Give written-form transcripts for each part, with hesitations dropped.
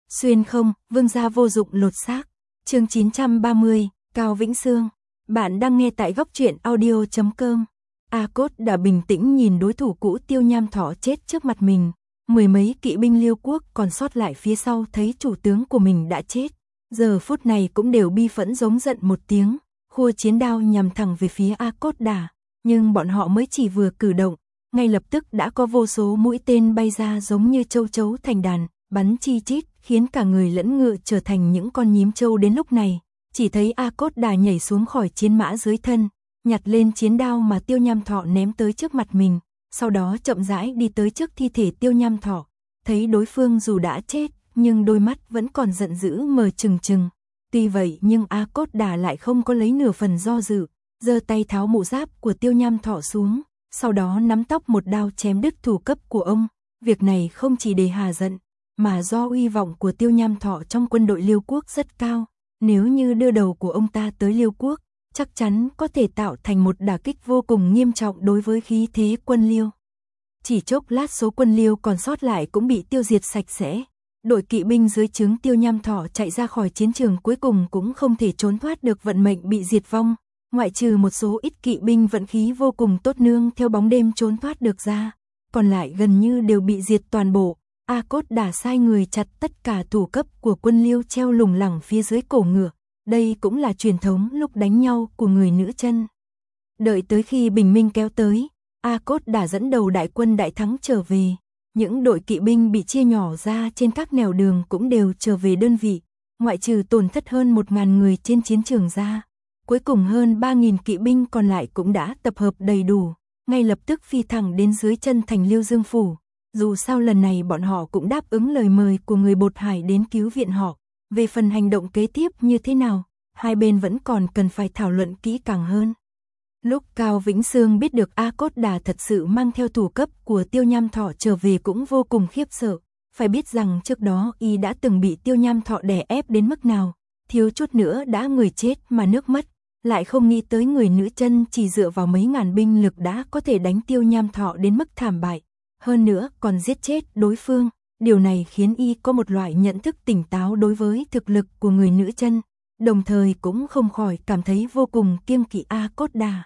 Xuyên không, vương gia vô dụng lột xác. Chương 930, Cao Vĩnh Sương. Bạn đang nghe tại góc truyện audio.com. A Cốt đã bình tĩnh nhìn đối thủ cũ Tiêu Nham Thọ chết trước mặt mình. Mười mấy kỵ binh Liêu quốc còn sót lại phía sau thấy chủ tướng của mình đã chết. Giờ phút này cũng đều bi phẫn giống giận một tiếng, khua chiến đao nhằm thẳng về phía A Cốt Đả. Nhưng bọn họ mới chỉ vừa cử động, ngay lập tức đã có vô số mũi tên bay ra giống như châu chấu thành đàn, bắn chi chít, khiến cả người lẫn ngựa trở thành những con nhím trâu. Đến lúc này, chỉ thấy A Cốt Đả nhảy xuống khỏi chiến mã dưới thân, nhặt lên chiến đao mà Tiêu Nham Thọ ném tới trước mặt mình, sau đó chậm rãi đi tới trước thi thể Tiêu Nham Thọ, thấy đối phương dù đã chết, nhưng đôi mắt vẫn còn giận dữ mờ trừng trừng. Tuy vậy nhưng A Cốt Đả lại không có lấy nửa phần do dự, giơ tay tháo mũ giáp của Tiêu Nham Thọ xuống, sau đó nắm tóc một đao chém đứt thủ cấp của ông. Việc này không chỉ để hà giận, mà do uy vọng của Tiêu Nham Thọ trong quân đội Liêu quốc rất cao. Nếu như đưa đầu của ông ta tới Liêu quốc, chắc chắn có thể tạo thành một đả kích vô cùng nghiêm trọng đối với khí thế quân Liêu. Chỉ chốc lát số quân Liêu còn sót lại cũng bị tiêu diệt sạch sẽ. Đội kỵ binh dưới trướng Tiêu Nham Thọ chạy ra khỏi chiến trường cuối cùng cũng không thể trốn thoát được vận mệnh bị diệt vong. Ngoại trừ một số ít kỵ binh vận khí vô cùng tốt nương theo bóng đêm trốn thoát được ra, còn lại gần như đều bị diệt toàn bộ. A Cốt Đả sai người chặt tất cả thủ cấp của quân Liêu treo lủng lẳng phía dưới cổ ngựa. Đây cũng là truyền thống lúc đánh nhau của người nữ chân. Đợi tới khi bình minh kéo tới, A Cốt Đả dẫn đầu đại quân đại thắng trở về. Những đội kỵ binh bị chia nhỏ ra trên các nẻo đường cũng đều trở về đơn vị, ngoại trừ tổn thất hơn 1.000 người trên chiến trường ra. Cuối cùng hơn 3.000 kỵ binh còn lại cũng đã tập hợp đầy đủ, ngay lập tức phi thẳng đến dưới chân thành Liêu Dương Phủ. Dù sao lần này bọn họ cũng đáp ứng lời mời của người Bột Hải đến cứu viện họ. Về phần hành động kế tiếp như thế nào, hai bên vẫn còn cần phải thảo luận kỹ càng hơn. Lúc Cao Vĩnh Sương biết được A Cốt Đả thật sự mang theo thủ cấp của Tiêu Nham Thọ trở về cũng vô cùng khiếp sợ. Phải biết rằng trước đó y đã từng bị Tiêu Nham Thọ đè ép đến mức nào, thiếu chút nữa đã người chết mà nước mất. Lại không nghĩ tới người nữ chân chỉ dựa vào mấy ngàn binh lực đã có thể đánh Tiêu Nham Thọ đến mức thảm bại. Hơn nữa còn giết chết đối phương. Điều này khiến y có một loại nhận thức tỉnh táo đối với thực lực của người nữ chân, đồng thời cũng không khỏi cảm thấy vô cùng kiêng kỵ A Cốt Đả.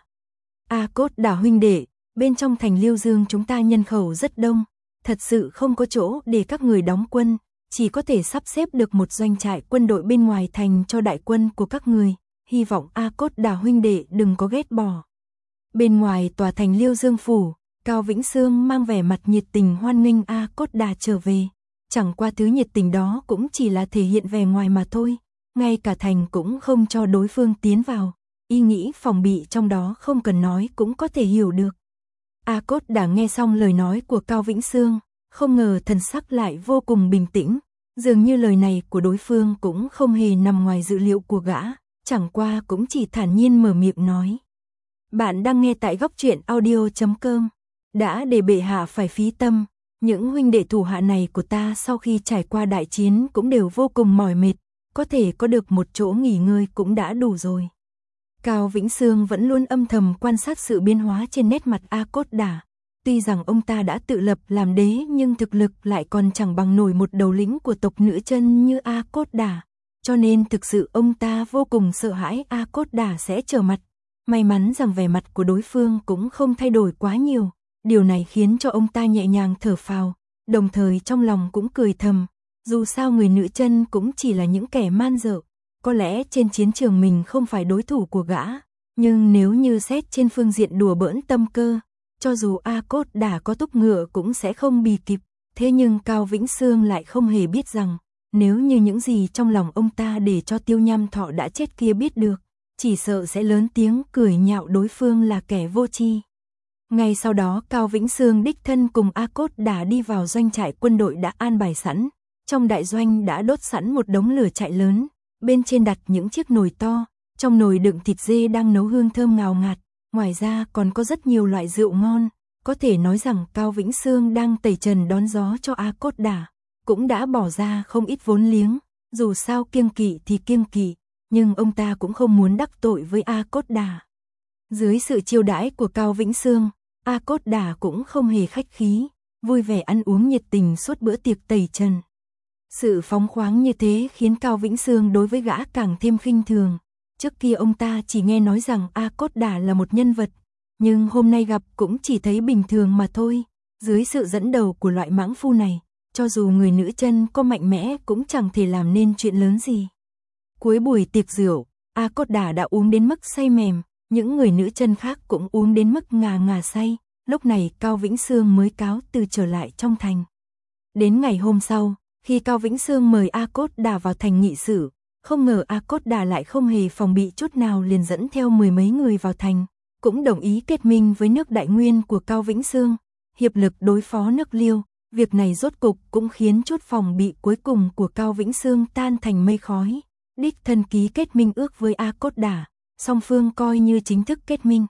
A Cốt Đả huynh đệ, bên trong thành Liêu Dương chúng ta nhân khẩu rất đông, thật sự không có chỗ để các người đóng quân, chỉ có thể sắp xếp được một doanh trại quân đội bên ngoài thành cho đại quân của các người, hy vọng A Cốt Đả huynh đệ đừng có ghét bỏ. Bên ngoài tòa thành Liêu Dương Phủ, Cao Vĩnh Sương mang vẻ mặt nhiệt tình hoan nghênh A Cốt Đả trở về. Chẳng qua thứ nhiệt tình đó cũng chỉ là thể hiện vẻ ngoài mà thôi, ngay cả thành cũng không cho đối phương tiến vào. Y nghĩ phòng bị trong đó không cần nói cũng có thể hiểu được. A Cốt Đả nghe xong lời nói của Cao Vĩnh Sương, không ngờ thần sắc lại vô cùng bình tĩnh, dường như lời này của đối phương cũng không hề nằm ngoài dự liệu của gã, chẳng qua cũng chỉ thản nhiên mở miệng nói. Bạn đang nghe tại góc truyện audio.com. Đã để bệ hạ phải phí tâm, những huynh đệ thủ hạ này của ta sau khi trải qua đại chiến cũng đều vô cùng mỏi mệt, có thể có được một chỗ nghỉ ngơi cũng đã đủ rồi. Cao Vĩnh Sương vẫn luôn âm thầm quan sát sự biến hóa trên nét mặt A Cốt Đả. Tuy rằng ông ta đã tự lập làm đế nhưng thực lực lại còn chẳng bằng nổi một đầu lĩnh của tộc nữ chân như A Cốt Đả. Cho nên thực sự ông ta vô cùng sợ hãi A Cốt Đả sẽ trở mặt. May mắn rằng vẻ mặt của đối phương cũng không thay đổi quá nhiều. Điều này khiến cho ông ta nhẹ nhàng thở phào, đồng thời trong lòng cũng cười thầm. Dù sao người nữ chân cũng chỉ là những kẻ man dợ, có lẽ trên chiến trường mình không phải đối thủ của gã, nhưng nếu như xét trên phương diện đùa bỡn tâm cơ, cho dù A Cốt Đả có túc ngựa cũng sẽ không bì kịp. Thế nhưng Cao Vĩnh Sương lại không hề biết rằng, nếu như những gì trong lòng ông ta để cho Tiêu Nham Thọ đã chết kia biết được, chỉ sợ sẽ lớn tiếng cười nhạo đối phương là kẻ vô tri. Ngay sau đó Cao Vĩnh Sương đích thân cùng A Cốt Đả đi vào doanh trại quân đội đã an bài sẵn. Trong đại doanh đã đốt sẵn một đống lửa trại lớn, bên trên đặt những chiếc nồi to, trong nồi đựng thịt dê đang nấu hương thơm ngào ngạt, ngoài ra còn có rất nhiều loại rượu ngon, có thể nói rằng Cao Vĩnh Sương đang tẩy trần đón gió cho A Cốt Đả, cũng đã bỏ ra không ít vốn liếng, dù sao kiêng kỵ thì kiêng kỵ, nhưng ông ta cũng không muốn đắc tội với A Cốt Đả. Dưới sự chiêu đãi của Cao Vĩnh Sương, A Cốt Đả cũng không hề khách khí, vui vẻ ăn uống nhiệt tình suốt bữa tiệc tẩy trần. Sự phóng khoáng như thế khiến Cao Vĩnh Sương đối với gã càng thêm khinh thường. Trước kia ông ta chỉ nghe nói rằng A Cốt Đả là một nhân vật, nhưng hôm nay gặp cũng chỉ thấy bình thường mà thôi. Dưới sự dẫn đầu của loại mãng phu này, cho dù người nữ chân có mạnh mẽ cũng chẳng thể làm nên chuyện lớn gì. Cuối buổi tiệc rượu, A Cốt Đả đã uống đến mức say mềm, những người nữ chân khác cũng uống đến mức ngà ngà say. Lúc này Cao Vĩnh Sương mới cáo từ trở lại trong thành. Đến ngày hôm sau, khi Cao Vĩnh Sương mời A Cốt Đả vào thành nghị sự, không ngờ A Cốt Đả lại không hề phòng bị chút nào, liền dẫn theo 10 mấy người vào thành, cũng đồng ý kết minh với nước Đại Nguyên của Cao Vĩnh Sương, hiệp lực đối phó nước Liêu. Việc này rốt cục cũng khiến chút phòng bị cuối cùng của Cao Vĩnh Sương tan thành mây khói. Đích thân ký kết minh ước với A Cốt Đả, song phương coi như chính thức kết minh.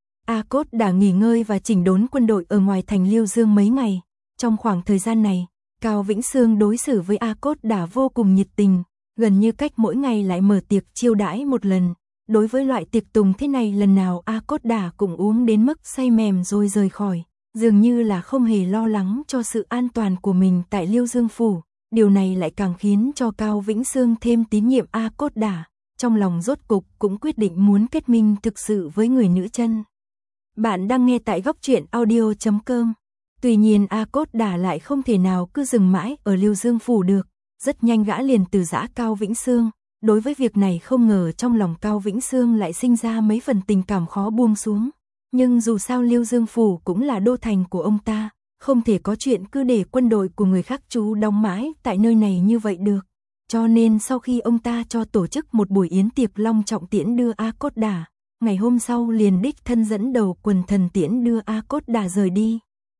A Cốt Đả nghỉ ngơi và chỉnh đốn quân đội ở ngoài thành Liêu Dương mấy ngày. Trong khoảng thời gian này, Cao Vĩnh Sương đối xử với A Cốt Đả vô cùng nhiệt tình, gần như cách mỗi ngày lại mở tiệc chiêu đãi một lần. Đối với loại tiệc tùng thế này, lần nào A Cốt Đả cũng uống đến mức say mềm rồi rời khỏi, dường như là không hề lo lắng cho sự an toàn của mình tại Liêu Dương phủ. Điều này lại càng khiến cho Cao Vĩnh Sương thêm tín nhiệm A Cốt Đả, trong lòng rốt cục cũng quyết định muốn kết minh thực sự với người nữ chân. Bạn đang nghe tại góc truyện audio.com. Tuy nhiên A Cốt Đả lại không thể nào cứ dừng mãi ở Liêu Dương phủ được, rất nhanh gã liền từ giã Cao Vĩnh Sương. Đối với việc này không ngờ trong lòng Cao Vĩnh Sương lại sinh ra mấy phần tình cảm khó buông xuống. Nhưng dù sao Liêu Dương phủ cũng là đô thành của ông ta, không thể có chuyện cứ để quân đội của người khác trú đóng mãi tại nơi này như vậy được. Cho nên sau khi ông ta cho tổ chức một buổi yến tiệc long trọng tiễn đưa A Cốt Đả, ngày hôm sau liền đích thân dẫn đầu quần thần tiễn đưa A Cốt Đả rời đi.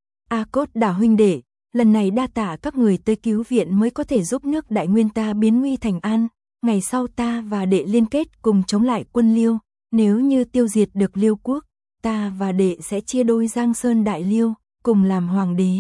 A Cốt Đả huynh đệ, lần này đa tạ các người tới cứu viện mới có thể giúp nước Đại Nguyên ta biến nguy thành an. Ngày sau ta và đệ liên kết cùng chống lại quân Liêu, nếu như tiêu diệt được Liêu quốc, ta và đệ sẽ chia đôi Giang Sơn Đại Liêu, cùng làm hoàng đế.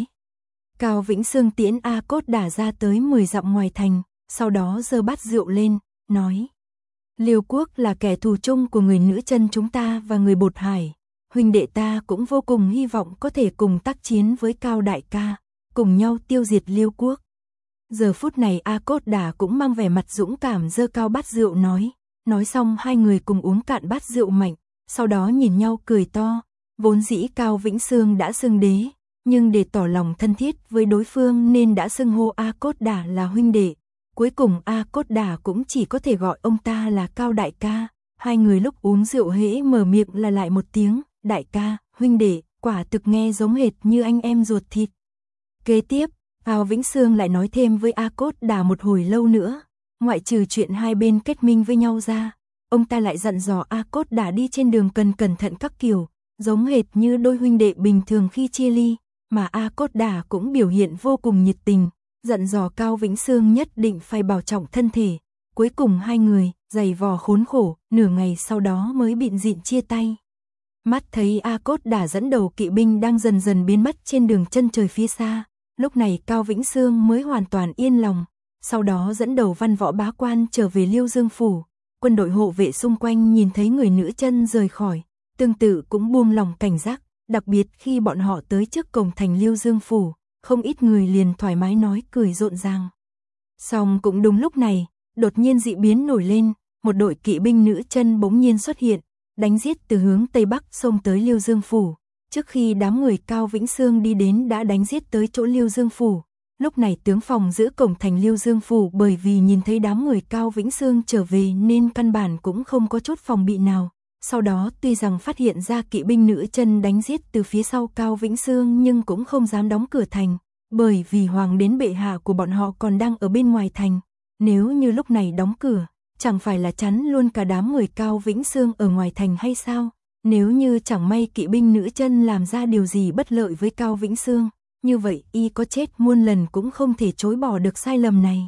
Cao Vĩnh Sương tiễn A Cốt Đả ra tới 10 dặm ngoài thành, sau đó giơ bát rượu lên, nói: Liêu quốc là kẻ thù chung của người nữ chân chúng ta và người Bột Hải. Huynh đệ ta cũng vô cùng hy vọng có thể cùng tác chiến với Cao đại ca, cùng nhau tiêu diệt Liêu quốc. Giờ phút này A Cốt Đả cũng mang vẻ mặt dũng cảm giơ cao bát rượu nói xong hai người cùng uống cạn bát rượu mạnh, sau đó nhìn nhau cười to. Vốn dĩ Cao Vĩnh Sương đã xưng đế, nhưng để tỏ lòng thân thiết với đối phương nên đã xưng hô A Cốt Đả là huynh đệ. Cuối cùng A Cốt Đả cũng chỉ có thể gọi ông ta là Cao đại ca. Hai người lúc uống rượu hễ mở miệng là lại một tiếng đại ca, huynh đệ, quả thực nghe giống hệt như anh em ruột thịt. Kế tiếp, Cao Vĩnh Sương lại nói thêm với A Cốt Đả một hồi lâu nữa, ngoại trừ chuyện hai bên kết minh với nhau ra, ông ta lại dặn dò A Cốt Đả đi trên đường cần cẩn thận các kiểu, giống hệt như đôi huynh đệ bình thường khi chia ly, mà A Cốt Đả cũng biểu hiện vô cùng nhiệt tình, dặn dò Cao Vĩnh Sương nhất định phải bảo trọng thân thể. Cuối cùng hai người giày vò khốn khổ, nửa ngày sau đó mới bịn dịn chia tay. Mắt thấy A Cốt Đả dẫn đầu kỵ binh đang dần dần biến mất trên đường chân trời phía xa, lúc này Cao Vĩnh Sương mới hoàn toàn yên lòng, sau đó dẫn đầu văn võ bá quan trở về Liêu Dương phủ. Quân đội hộ vệ xung quanh nhìn thấy người nữ chân rời khỏi, tương tự cũng buông lòng cảnh giác, đặc biệt khi bọn họ tới trước cổng thành Liêu Dương phủ, không ít người liền thoải mái nói cười rộn ràng. Song cũng đúng lúc này, đột nhiên dị biến nổi lên, một đội kỵ binh nữ chân bỗng nhiên xuất hiện, đánh giết từ hướng Tây Bắc xông tới Liêu Dương phủ. Trước khi đám người Cao Vĩnh Sương đi đến đã đánh giết tới chỗ Liêu Dương phủ. Lúc này tướng phòng giữ cổng thành Liêu Dương phủ bởi vì nhìn thấy đám người Cao Vĩnh Sương trở về nên căn bản cũng không có chút phòng bị nào. Sau đó tuy rằng phát hiện ra kỵ binh nữ chân đánh giết từ phía sau Cao Vĩnh Sương nhưng cũng không dám đóng cửa thành, bởi vì hoàng đến bệ hạ của bọn họ còn đang ở bên ngoài thành. Nếu như lúc này đóng cửa, chẳng phải là chắn luôn cả đám người Cao Vĩnh Sương ở ngoài thành hay sao? Nếu như chẳng may kỵ binh nữ chân làm ra điều gì bất lợi với Cao Vĩnh Sương, như vậy y có chết muôn lần cũng không thể chối bỏ được sai lầm này.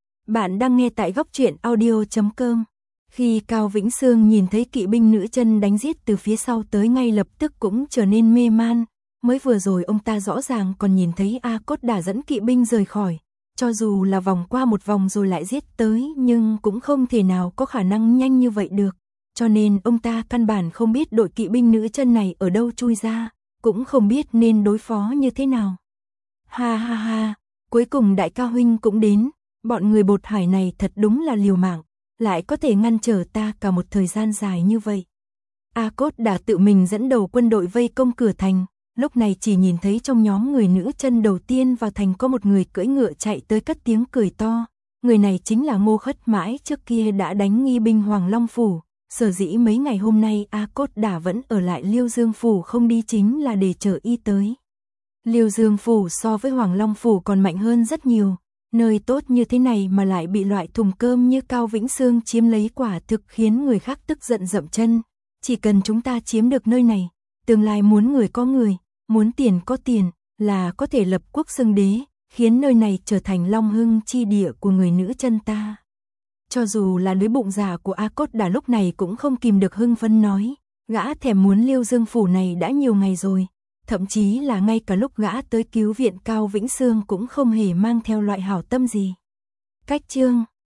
Bạn đang nghe tại góc truyện audio.com. Khi Cao Vĩnh Sương nhìn thấy kỵ binh nữ chân đánh giết từ phía sau tới, ngay lập tức cũng trở nên mê man. Mới vừa rồi ông ta rõ ràng còn nhìn thấy A Cốt Đả dẫn kỵ binh rời khỏi, cho dù là vòng qua một vòng rồi lại giết tới nhưng cũng không thể nào có khả năng nhanh như vậy được. Cho nên ông ta căn bản không biết đội kỵ binh nữ chân này ở đâu chui ra, cũng không biết nên đối phó như thế nào. Ha ha ha, cuối cùng đại ca huynh cũng đến, Bọn người bột hải này thật đúng là liều mạng, lại có thể ngăn trở ta cả một thời gian dài như vậy. A-Cốt đã tự mình dẫn đầu quân đội vây công cửa thành, lúc này chỉ nhìn thấy trong nhóm người nữ chân đầu tiên vào thành có một người cưỡi ngựa chạy tới cất tiếng cười to. Người này chính là Ngô Khất Mãi, trước kia đã đánh nghi binh Hoàng Long Phủ. Sở dĩ mấy ngày hôm nay A-Cốt Đả vẫn ở lại Liêu Dương Phủ không đi chính là để chờ y tới. Liêu Dương Phủ so với Hoàng Long Phủ còn mạnh hơn rất nhiều. Nơi tốt như thế này mà lại bị loại thùng cơm như Cao Vĩnh Sương chiếm lấy, quả thực khiến người khác tức giận dậm chân. Chỉ cần chúng ta chiếm được nơi này, tương lai muốn người có người, muốn tiền có tiền, là có thể lập quốc xưng đế, khiến nơi này trở thành long hưng chi địa của người nữ chân ta. Cho dù là đứa bụng già của A-Cốt Đả lúc này cũng không kìm được hưng phấn nói, gã thèm muốn Liêu Dương Phủ này đã nhiều ngày rồi, thậm chí là ngay cả lúc gã tới cứu viện Cao Vĩnh Sương cũng không hề mang theo loại hảo tâm gì. Cách chương